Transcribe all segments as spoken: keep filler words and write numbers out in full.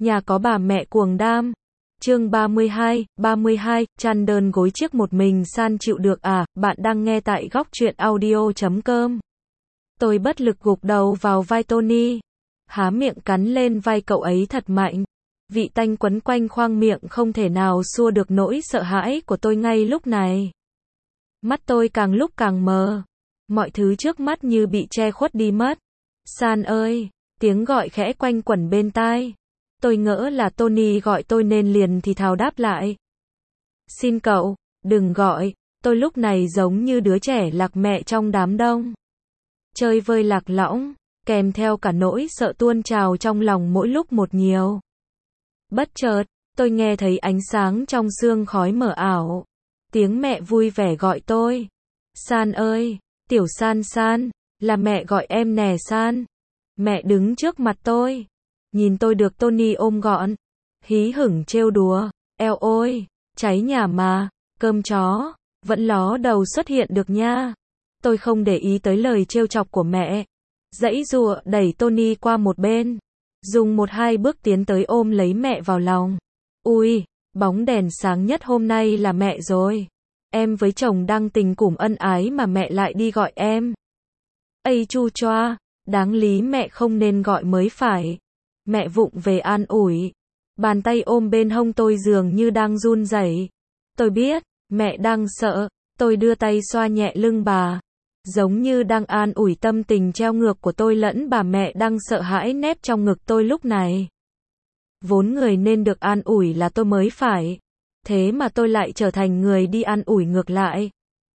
Nhà có bà mẹ cuồng đam. Chương ba mươi hai, ba mươi hai, chăn đơn gối chiếc một mình san chịu được à, bạn đang nghe tại góc truyện audio chấm com. Tôi bất lực gục đầu vào vai Tony, há miệng cắn lên vai cậu ấy thật mạnh. Vị tanh quấn quanh khoang miệng không thể nào xua được nỗi sợ hãi của tôi ngay lúc này. Mắt tôi càng lúc càng mờ, mọi thứ trước mắt như bị che khuất đi mất. San ơi, tiếng gọi khẽ quanh quẩn bên tai. Tôi ngỡ là Tony gọi tôi nên liền thì thào đáp lại. Xin cậu, đừng gọi, tôi lúc này giống như đứa trẻ lạc mẹ trong đám đông. Chơi vơi lạc lõng, kèm theo cả nỗi sợ tuôn trào trong lòng mỗi lúc một nhiều. Bất chợt, tôi nghe thấy ánh sáng trong sương khói mờ ảo. Tiếng mẹ vui vẻ gọi tôi. San ơi, tiểu San San, là mẹ gọi em nè San. Mẹ đứng trước mặt tôi, nhìn tôi được Tony ôm gọn, hí hửng trêu đùa. Eo ôi, cháy nhà mà, cơm chó, vẫn ló đầu xuất hiện được nha. Tôi không để ý tới lời trêu chọc của mẹ, giãy giụa đẩy Tony qua một bên, dùng một hai bước tiến tới ôm lấy mẹ vào lòng. Ui, bóng đèn sáng nhất hôm nay là mẹ rồi. Em với chồng đang tình củm ân ái mà mẹ lại đi gọi em. Ây chu choa, đáng lý mẹ không nên gọi mới phải. Mẹ vụng về an ủi. Bàn tay ôm bên hông tôi dường như đang run rẩy. Tôi biết, mẹ đang sợ. Tôi đưa tay xoa nhẹ lưng bà, giống như đang an ủi tâm tình treo ngược của tôi lẫn bà mẹ đang sợ hãi nép trong ngực tôi lúc này. Vốn người nên được an ủi là tôi mới phải. Thế mà tôi lại trở thành người đi an ủi ngược lại.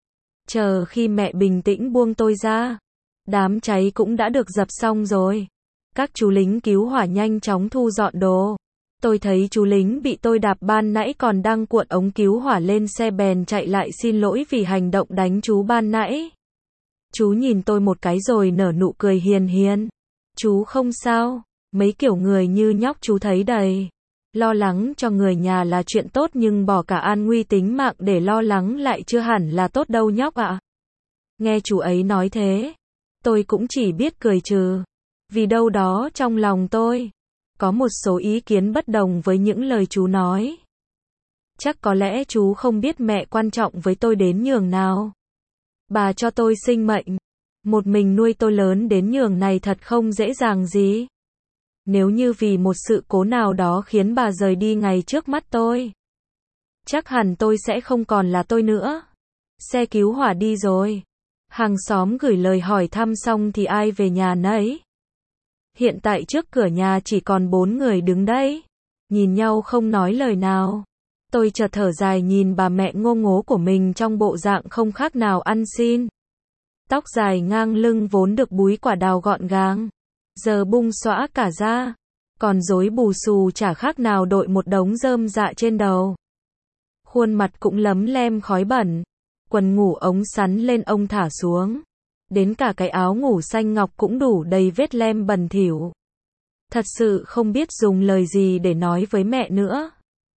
Chờ khi mẹ bình tĩnh buông tôi ra, đám cháy cũng đã được dập xong rồi. Các chú lính cứu hỏa nhanh chóng thu dọn đồ. Tôi thấy chú lính bị tôi đạp ban nãy còn đang cuộn ống cứu hỏa lên xe bèn chạy lại xin lỗi vì hành động đánh chú ban nãy. Chú nhìn tôi một cái rồi nở nụ cười hiền hiền. Chú không sao, mấy kiểu người như nhóc chú thấy đầy. Lo lắng cho người nhà là chuyện tốt nhưng bỏ cả an nguy tính mạng để lo lắng lại chưa hẳn là tốt đâu nhóc ạ. Nghe chú ấy nói thế, tôi cũng chỉ biết cười trừ. Vì đâu đó trong lòng tôi có một số ý kiến bất đồng với những lời chú nói. Chắc có lẽ chú không biết mẹ quan trọng với tôi đến nhường nào. Bà cho tôi sinh mệnh, một mình nuôi tôi lớn đến nhường này thật không dễ dàng gì. Nếu như vì một sự cố nào đó khiến bà rời đi ngay trước mắt tôi, chắc hẳn tôi sẽ không còn là tôi nữa. Xe cứu hỏa đi rồi. Hàng xóm gửi lời hỏi thăm xong thì ai về nhà nấy. Hiện tại trước cửa nhà chỉ còn bốn người đứng đấy, nhìn nhau không nói lời nào. Tôi chợt thở dài nhìn bà mẹ ngô ngố của mình trong bộ dạng không khác nào ăn xin. Tóc dài ngang lưng vốn được búi quả đào gọn gàng, giờ bung xõa cả ra, còn rối bù xù chả khác nào đội một đống rơm rạ trên đầu. Khuôn mặt cũng lấm lem khói bẩn, quần ngủ ống sắn lên ông thả xuống. Đến cả cái áo ngủ xanh ngọc cũng đủ đầy vết lem bẩn thỉu. Thật sự không biết dùng lời gì để nói với mẹ nữa.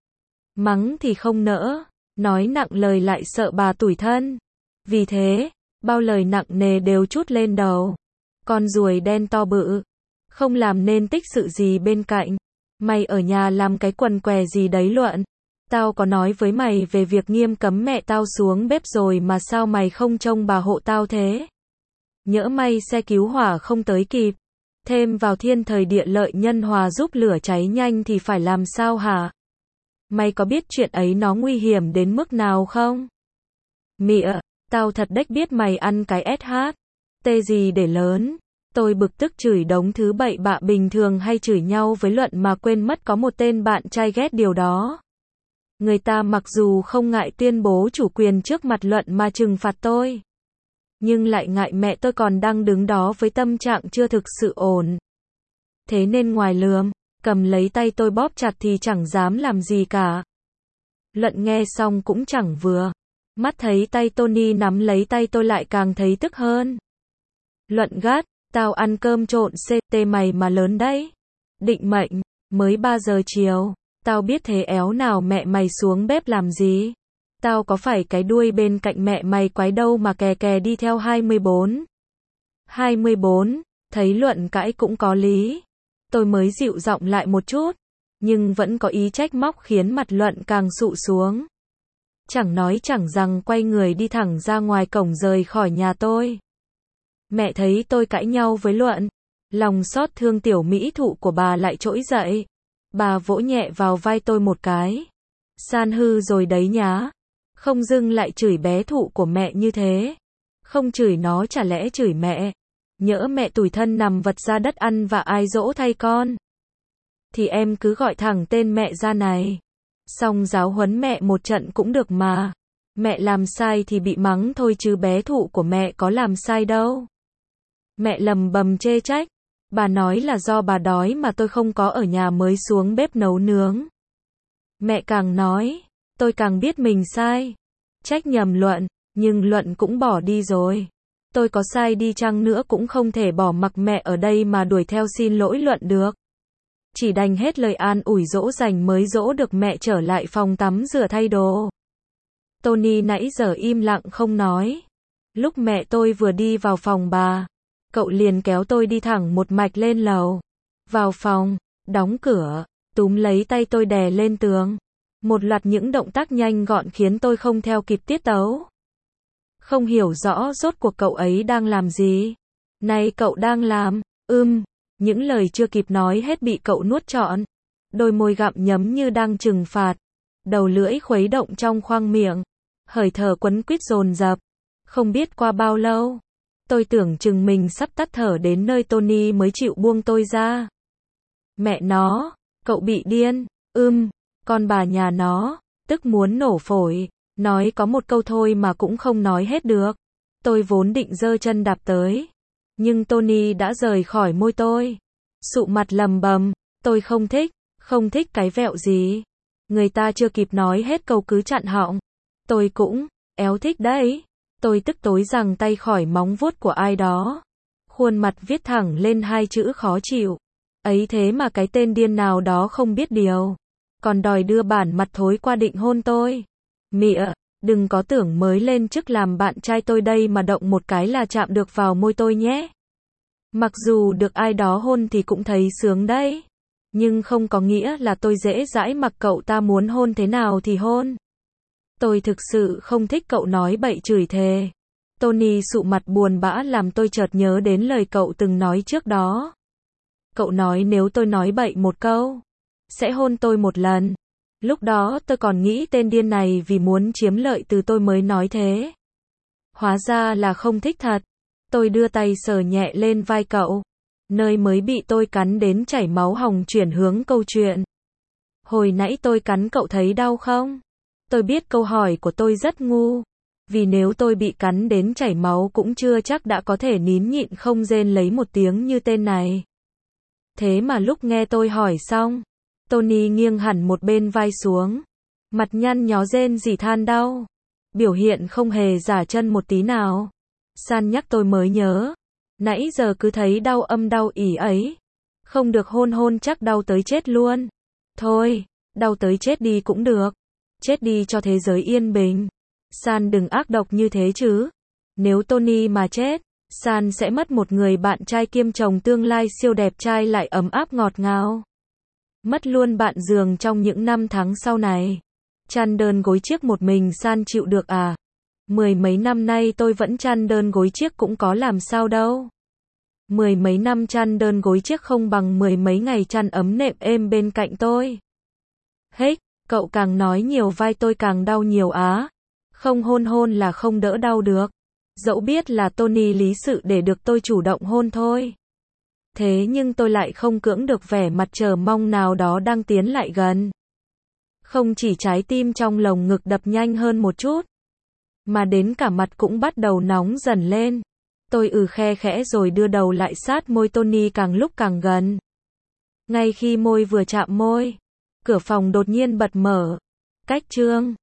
Mắng thì không nỡ, nói nặng lời lại sợ bà tủi thân. Vì thế, bao lời nặng nề đều trút lên đầu. Con ruồi đen to bự, không làm nên tích sự gì bên cạnh. Mày ở nhà làm cái quần què gì đấy Luận. Tao có nói với mày về việc nghiêm cấm mẹ tao xuống bếp rồi mà sao mày không trông bà hộ tao thế? Nhỡ may xe cứu hỏa không tới kịp, thêm vào thiên thời địa lợi nhân hòa giúp lửa cháy nhanh thì phải làm sao hả? Mày có biết chuyện ấy nó nguy hiểm đến mức nào không? Mịa, tao thật đếch biết mày ăn cái ét hát tê gì để lớn. Tôi bực tức chửi đống thứ bậy bạ bình thường hay chửi nhau với Luận mà quên mất có một tên bạn trai ghét điều đó. Người ta mặc dù không ngại tuyên bố chủ quyền trước mặt Luận mà trừng phạt tôi, nhưng lại ngại mẹ tôi còn đang đứng đó với tâm trạng chưa thực sự ổn. Thế nên ngoài lườm, cầm lấy tay tôi bóp chặt thì chẳng dám làm gì cả. Luận nghe xong cũng chẳng vừa. Mắt thấy tay Tony nắm lấy tay tôi lại càng thấy tức hơn. Luận gắt, tao ăn cơm trộn xê tê mày mà lớn đấy. Định mệnh, mới ba giờ chiều, tao biết thế éo nào mẹ mày xuống bếp làm gì. Tao có phải cái đuôi bên cạnh mẹ mày quái đâu mà kè kè đi theo hai mươi bốn. hai mươi bốn, thấy Luận cãi cũng có lý. Tôi mới dịu giọng lại một chút. nhưng vẫn có ý trách móc khiến mặt Luận càng sụ xuống. Chẳng nói chẳng rằng quay người đi thẳng ra ngoài cổng rời khỏi nhà tôi. Mẹ thấy tôi cãi nhau với Luận, lòng xót thương tiểu mỹ thụ của bà lại trỗi dậy. Bà vỗ nhẹ vào vai tôi một cái. San hư rồi đấy nhá. Không dưng lại chửi bé thụ của mẹ như thế. Không chửi nó chả lẽ chửi mẹ. Nhỡ mẹ tủi thân nằm vật ra đất ăn và ai dỗ thay con. Thì em cứ gọi thẳng tên mẹ ra này. Xong giáo huấn mẹ một trận cũng được mà. Mẹ làm sai thì bị mắng thôi chứ bé thụ của mẹ có làm sai đâu. Mẹ lầm bầm chê trách. Bà nói là do bà đói mà tôi không có ở nhà mới xuống bếp nấu nướng. Mẹ càng nói, tôi càng biết mình sai. Trách nhầm Luận, nhưng Luận cũng bỏ đi rồi. Tôi có sai đi chăng nữa cũng không thể bỏ mặc mẹ ở đây mà đuổi theo xin lỗi Luận được. Chỉ đành hết lời an ủi dỗ dành mới dỗ được mẹ trở lại phòng tắm rửa thay đồ. Tony nãy giờ im lặng không nói. Lúc mẹ tôi vừa đi vào phòng bà, cậu liền kéo tôi đi thẳng một mạch lên lầu. Vào phòng, đóng cửa, túm lấy tay tôi đè lên tường. Một loạt những động tác nhanh gọn khiến tôi không theo kịp tiết tấu. Không hiểu rõ rốt cuộc cậu ấy đang làm gì. Này cậu đang làm, ưm, những lời chưa kịp nói hết bị cậu nuốt trọn. Đôi môi gặm nhấm như đang trừng phạt. Đầu lưỡi khuấy động trong khoang miệng. Hơi thở quấn quýt dồn dập. Không biết qua bao lâu. Tôi tưởng chừng mình sắp tắt thở đến nơi Tony mới chịu buông tôi ra. Mẹ nó, cậu bị điên, ưm, con bà nhà nó, tức muốn nổ phổi, nói có một câu thôi mà cũng không nói hết được. Tôi vốn định giơ chân đạp tới, nhưng Tony đã rời khỏi môi tôi. Sụ mặt lầm bầm, tôi không thích, không thích cái vẹo gì. Người ta chưa kịp nói hết câu cứ chặn họng. Tôi cũng, éo thích đấy. Tôi tức tối giằng tay khỏi móng vuốt của ai đó. Khuôn mặt viết thẳng lên hai chữ khó chịu. Ấy thế mà cái tên điên nào đó không biết điều. Còn đòi đưa bản mặt thối qua định hôn tôi. Mịa, đừng có tưởng mới lên chức làm bạn trai tôi đây mà động một cái là chạm được vào môi tôi nhé. Mặc dù được ai đó hôn thì cũng thấy sướng đấy. Nhưng không có nghĩa là tôi dễ dãi mặc cậu ta muốn hôn thế nào thì hôn. Tôi thực sự không thích cậu nói bậy chửi thề. Tony sụ mặt buồn bã làm tôi chợt nhớ đến lời cậu từng nói trước đó. Cậu nói nếu tôi nói bậy một câu, sẽ hôn tôi một lần. Lúc đó tôi còn nghĩ tên điên này vì muốn chiếm lợi từ tôi mới nói thế. Hóa ra là không thích thật. Tôi đưa tay sờ nhẹ lên vai cậu, nơi mới bị tôi cắn đến chảy máu hồng chuyển hướng câu chuyện. Hồi nãy tôi cắn cậu thấy đau không? Tôi biết câu hỏi của tôi rất ngu. Vì nếu tôi bị cắn đến chảy máu cũng chưa chắc đã có thể nín nhịn không rên lấy một tiếng như tên này. Thế mà lúc nghe tôi hỏi xong, Tony nghiêng hẳn một bên vai xuống. Mặt nhăn nhó rên rỉ than đau. Biểu hiện không hề giả chân một tí nào. San nhắc tôi mới nhớ. Nãy giờ cứ thấy đau âm đau ỉ ấy. Không được hôn hôn chắc đau tới chết luôn. Thôi, đau tới chết đi cũng được. Chết đi cho thế giới yên bình. San đừng ác độc như thế chứ. Nếu Tony mà chết, San sẽ mất một người bạn trai kiêm chồng tương lai siêu đẹp trai lại ấm áp ngọt ngào. Mất luôn bạn giường trong những năm tháng sau này. Chăn đơn gối chiếc một mình San chịu được à? Mười mấy năm nay tôi vẫn chăn đơn gối chiếc cũng có làm sao đâu. Mười mấy năm chăn đơn gối chiếc không bằng mười mấy ngày chăn ấm nệm êm bên cạnh tôi. Hết, cậu càng nói nhiều vai tôi càng đau nhiều á. Không hôn hôn là không đỡ đau được. Dẫu biết là Tony lý sự để được tôi chủ động hôn thôi. Thế nhưng tôi lại không cưỡng được vẻ mặt chờ mong nào đó đang tiến lại gần. Không chỉ trái tim trong lồng ngực đập nhanh hơn một chút, mà đến cả mặt cũng bắt đầu nóng dần lên. Tôi ừ khe khẽ rồi đưa đầu lại sát môi Tony càng lúc càng gần. Ngay khi môi vừa chạm môi, cửa phòng đột nhiên bật mở. Cách Trương